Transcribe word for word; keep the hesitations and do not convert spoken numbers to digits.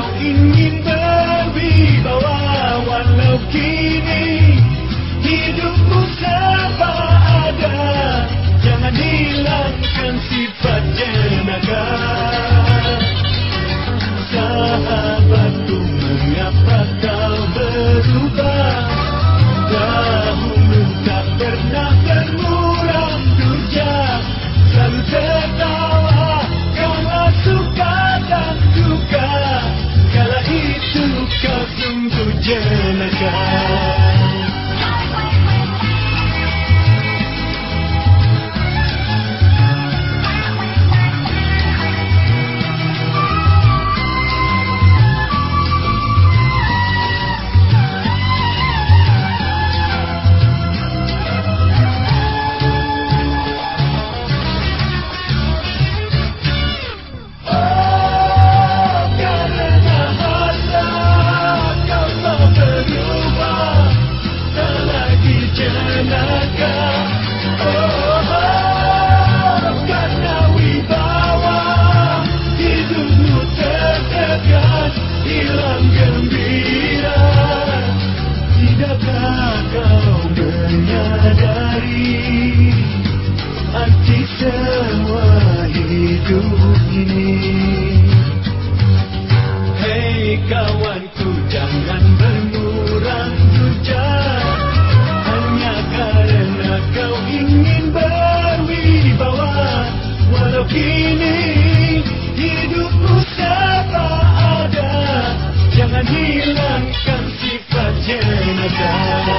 ingin berwibawa, walau kini hidupmu serba ada. Jangan hilangkan sifat jenaka. Sahabatku, mengapa kau berubah? Dahulu tak pernah bermuram durja, selalu tertawa kala suka dan duka. Kala itu kau sungguh jenaka. Hei kawanku, jangan bermurah durja hanya karena kau ingin berwibawa. Walau kini hidupmu serba ada, jangan hilangkan sifat jenaka.